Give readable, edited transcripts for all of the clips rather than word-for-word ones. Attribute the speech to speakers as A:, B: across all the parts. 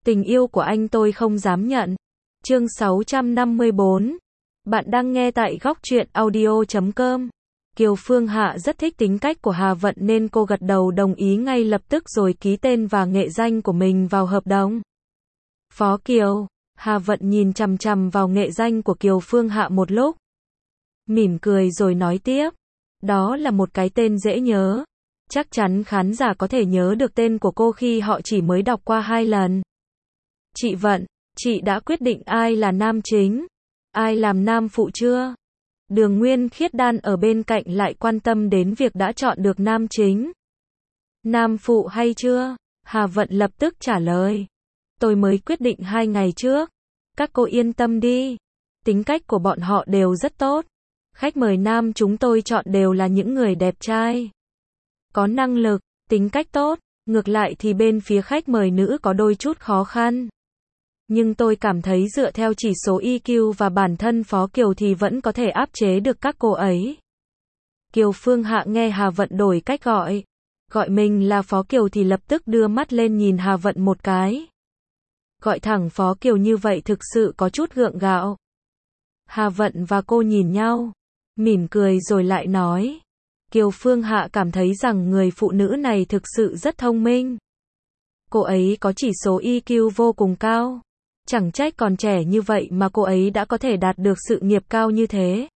A: Tình yêu của anh tôi không dám nhận. Chương 654. Bạn đang nghe tại góc truyện audio.com. Kiều Phương Hạ rất thích tính cách của Hà Vận nên cô gật đầu đồng ý ngay lập tức rồi ký tên và nghệ danh của mình vào hợp đồng. Phó Kiều. Hà Vận nhìn chằm chằm vào nghệ danh của Kiều Phương Hạ một lúc. Mỉm cười rồi nói tiếp. Đó là một cái tên dễ nhớ. Chắc chắn khán giả có thể nhớ được tên của cô khi họ chỉ mới đọc qua 2 lần. Chị Vận, chị đã quyết định ai là nam chính, ai làm nam phụ chưa? Đường Nguyên Khiết Đan ở bên cạnh lại quan tâm đến việc đã chọn được nam chính, nam phụ hay chưa? Hà Vận lập tức trả lời. Tôi mới quyết định 2 ngày trước. Các cô yên tâm đi. Tính cách của bọn họ đều rất tốt. Khách mời nam chúng tôi chọn đều là những người đẹp trai, có năng lực, tính cách tốt. Ngược lại thì bên phía khách mời nữ có đôi chút khó khăn. Nhưng tôi cảm thấy dựa theo chỉ số EQ và bản thân Phó Kiều thì vẫn có thể áp chế được các cô ấy. Kiều Phương Hạ nghe Hà Vận đổi cách gọi mình là Phó Kiều thì lập tức đưa mắt lên nhìn Hà Vận một cái. Gọi thẳng Phó Kiều như vậy thực sự có chút gượng gạo. Hà Vận và cô nhìn nhau, mỉm cười rồi lại nói. Kiều Phương Hạ cảm thấy rằng người phụ nữ này thực sự rất thông minh. Cô ấy có chỉ số EQ vô cùng cao. Chẳng trách còn trẻ như vậy mà cô ấy đã có thể đạt được sự nghiệp cao như thế.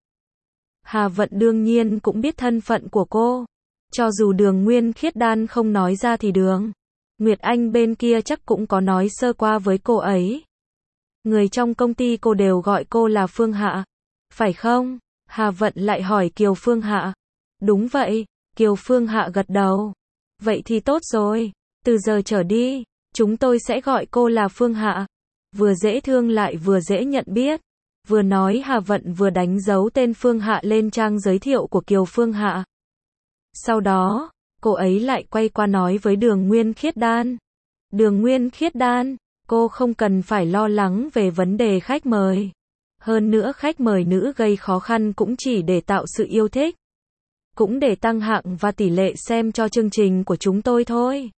A: Hà Vận đương nhiên cũng biết thân phận của cô. Cho dù Đường Nguyên Khiết Đan không nói ra thì Đường Nguyệt Anh bên kia chắc cũng có nói sơ qua với cô ấy. Người trong công ty cô đều gọi cô là Phương Hạ, phải không? Hà Vận lại hỏi Kiều Phương Hạ. Đúng vậy, Kiều Phương Hạ gật đầu. Vậy thì tốt rồi, từ giờ trở đi, chúng tôi sẽ gọi cô là Phương Hạ. Vừa dễ thương lại vừa dễ nhận biết. Vừa nói Hà Vận vừa đánh dấu tên Phương Hạ lên trang giới thiệu của Kiều Phương Hạ. Sau đó, cô ấy lại quay qua nói với Đường Nguyên Khiết Đan. Đường Nguyên Khiết Đan, cô không cần phải lo lắng về vấn đề khách mời. Hơn nữa khách mời nữ gây khó khăn cũng chỉ để tạo sự yêu thích. Cũng để tăng hạng và tỷ lệ xem cho chương trình của chúng tôi thôi.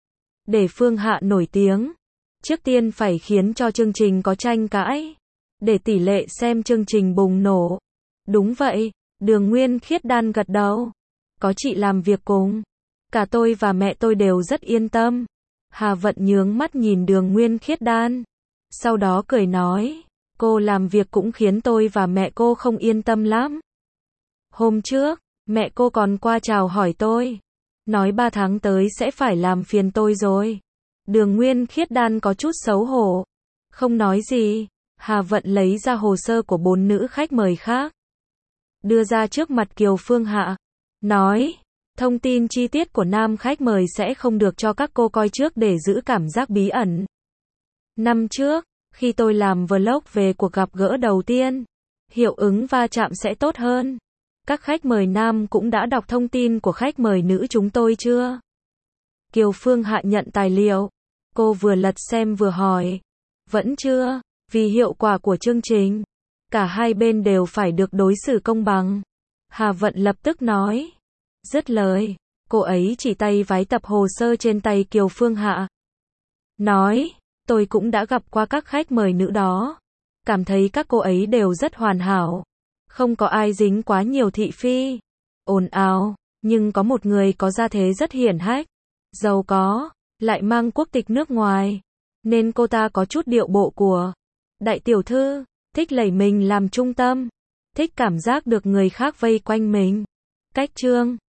A: Để Phương Hạ nổi tiếng, trước tiên phải khiến cho chương trình có tranh cãi. Để tỷ lệ xem chương trình bùng nổ. Đúng vậy, Đường Nguyên Khiết Đan gật đầu. Có chị làm việc cùng. Cả tôi và mẹ tôi đều rất yên tâm. Hà Vận nhướng mắt nhìn Đường Nguyên Khiết Đan. Sau đó cười nói. Cô làm việc cũng khiến tôi và mẹ cô không yên tâm lắm. Hôm trước, mẹ cô còn qua chào hỏi tôi. Nói 3 tháng tới sẽ phải làm phiền tôi rồi. Đường Nguyên Khiết Đan có chút xấu hổ. Không nói gì. Hà Vận lấy ra hồ sơ của 4 nữ khách mời khác. Đưa ra trước mặt Kiều Phương Hạ. Nói, thông tin chi tiết của nam khách mời sẽ không được cho các cô coi trước để giữ cảm giác bí ẩn. Năm trước, khi tôi làm vlog về cuộc gặp gỡ đầu tiên, hiệu ứng va chạm sẽ tốt hơn. Các khách mời nam cũng đã đọc thông tin của khách mời nữ chúng tôi chưa? Kiều Phương Hạ nhận tài liệu. Cô vừa lật xem vừa hỏi. Vẫn chưa, vì hiệu quả của chương trình. Cả hai bên đều phải được đối xử công bằng. Hà Vận lập tức nói. Dứt lời, cô ấy chỉ tay vái tập hồ sơ trên tay Kiều Phương Hạ. Nói, tôi cũng đã gặp qua các khách mời nữ đó. Cảm thấy các cô ấy đều rất hoàn hảo. Không có ai dính quá nhiều thị phi, ồn ào, nhưng có một người có gia thế rất hiển hách, giàu có, lại mang quốc tịch nước ngoài. Nên cô ta có chút điệu bộ của đại tiểu thư, thích lấy mình làm trung tâm, thích cảm giác được người khác vây quanh mình. Cách trương,